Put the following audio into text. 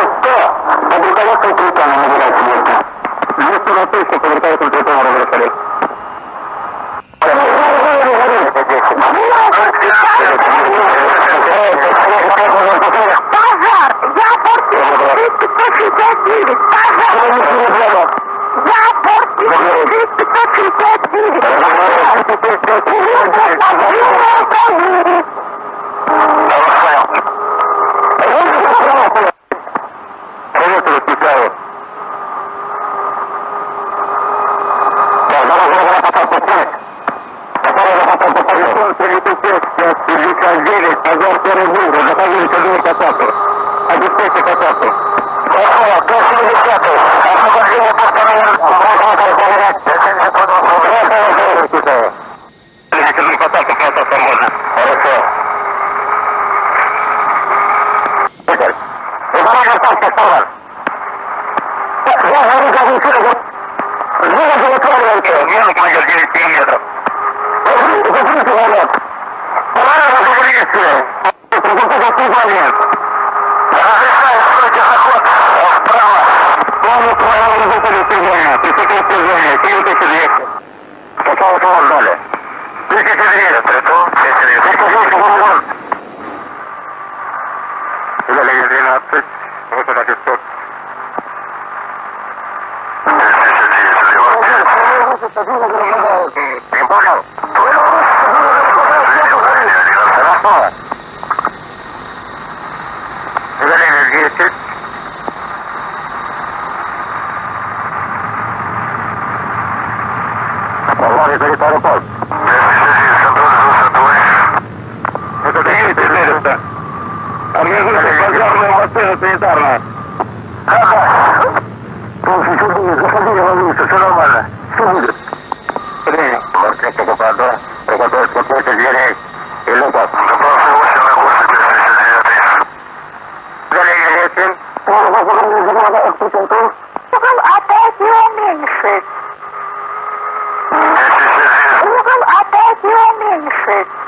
Под руководством Тритона набирайте место. Место на точке под руководством Тритона разрешали. Пожар! Я бортик 569! Пожар! Я бортик 569! Пожар первый был, находимся до посадки. Обеспечьте посадку. Хорошо, 170. Освобождение порта номер. Можно проверять. Посадку просто можно. Хорошо. Изображение станция «Сторван». Я говорю, как вы сюда. Двигатель отваливайте. Минут майор 9 километров. Закрытый говорят. Правильно, добрый Разрешаю, стойте заход вправо. Полный правил разрешили снижение. Пресекли снижение. Силу 1200. Какого слова ждали? 1200. Притом 1200. Удаление 12. Высота 500. 209. Не понял? Хорошо. Удаление 10. Полный горит аэропорт. Это 400. Организуйте пожарную машину санитарную. Заходили в улицу, все нормально. Все будет. Время. Маркетка КП-2. Приготовить плотности дверей. И люков. Запрос 8 на курсе 269. Удаление 10. Угол опять не уменьшить. Угол опять не уменьшить.